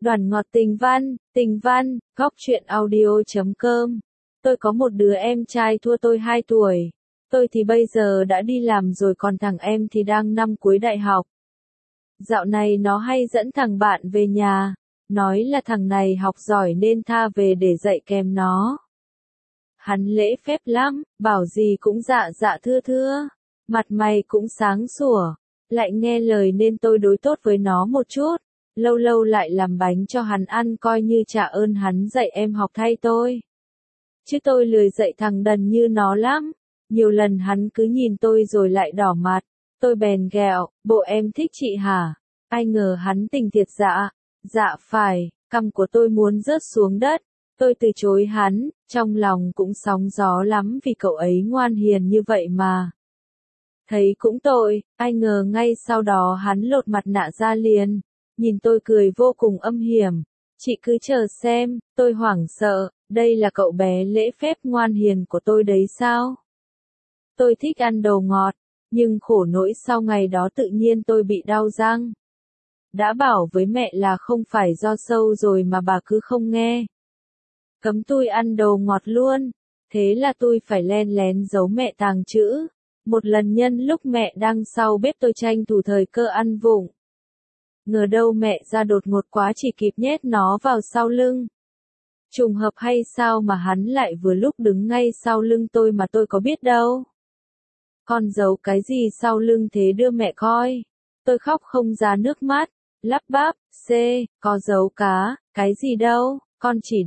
Đoàn ngọt tình văn, góc truyện audio.com. Tôi có một đứa em trai thua tôi 2 tuổi. Tôi thì bây giờ đã đi làm rồi, còn thằng em thì đang năm cuối đại học. Dạo này nó hay dẫn thằng bạn về nhà, nói là thằng này học giỏi nên tha về để dạy kèm nó. Hắn lễ phép lắm, bảo gì cũng dạ dạ thưa thưa, mặt mày cũng sáng sủa, lại nghe lời nên tôi đối tốt với nó một chút. Lâu lâu lại làm bánh cho hắn ăn coi như trả ơn hắn dạy em học thay tôi. Chứ tôi lười dạy thằng đần như nó lắm. Nhiều lần hắn cứ nhìn tôi rồi lại đỏ mặt. Tôi bèn ghẹo, bộ em thích chị hả? Ai ngờ hắn tình thiệt dạ. Dạ phải, cằm của tôi muốn rớt xuống đất. Tôi từ chối hắn, trong lòng cũng sóng gió lắm vì cậu ấy ngoan hiền như vậy mà. Thấy cũng tội, ai ngờ ngay sau đó hắn lột mặt nạ ra liền. Nhìn tôi cười vô cùng âm hiểm. Chị cứ chờ xem, tôi hoảng sợ, đây là cậu bé lễ phép ngoan hiền của tôi đấy sao? Tôi thích ăn đồ ngọt, nhưng khổ nỗi sau ngày đó tự nhiên tôi bị đau răng. Đã bảo với mẹ là không phải do sâu rồi mà bà cứ không nghe. Cấm tôi ăn đồ ngọt luôn, thế là tôi phải len lén giấu mẹ tàng chữ. Một lần nhân lúc mẹ đang sau bếp tôi tranh thủ thời cơ ăn vụng. Ngờ đâu mẹ ra đột ngột quá chỉ kịp nhét nó vào sau lưng. Trùng hợp hay sao mà hắn lại vừa lúc đứng ngay sau lưng tôi mà tôi có biết đâu. Con giấu cái gì sau lưng thế đưa mẹ coi. Tôi khóc không ra nước mắt, lắp bắp, có giấu cá, cái gì đâu, con chỉ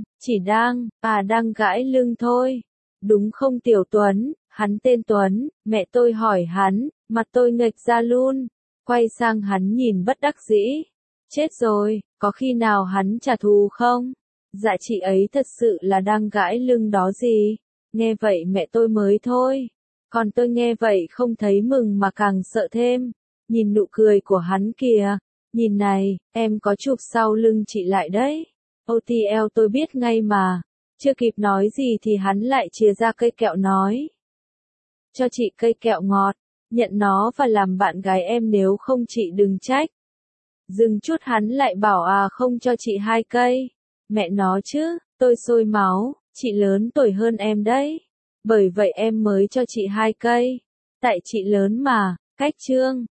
đang gãi lưng thôi. Đúng không Tiểu Tuấn, hắn tên Tuấn, mẹ tôi hỏi hắn, mặt tôi nghệch ra luôn. Quay sang hắn nhìn bất đắc dĩ. Chết rồi, có khi nào hắn trả thù không? Dạ chị ấy thật sự là đang gãi lưng đó gì. Nghe vậy mẹ tôi mới thôi. Còn tôi nghe vậy không thấy mừng mà càng sợ thêm. Nhìn nụ cười của hắn kìa. Nhìn này, em có chụp sau lưng chị lại đấy. OTL tôi biết ngay mà. Chưa kịp nói gì thì hắn lại chìa ra cây kẹo nói. Cho chị cây kẹo ngọt. Nhận nó và làm bạn gái em, nếu không chị đừng trách. Dừng chút hắn lại bảo không cho chị 2 cây. Mẹ nó chứ, tôi sôi máu, chị lớn tuổi hơn em đấy. Bởi vậy em mới cho chị 2 cây. Tại chị lớn mà, cách chương.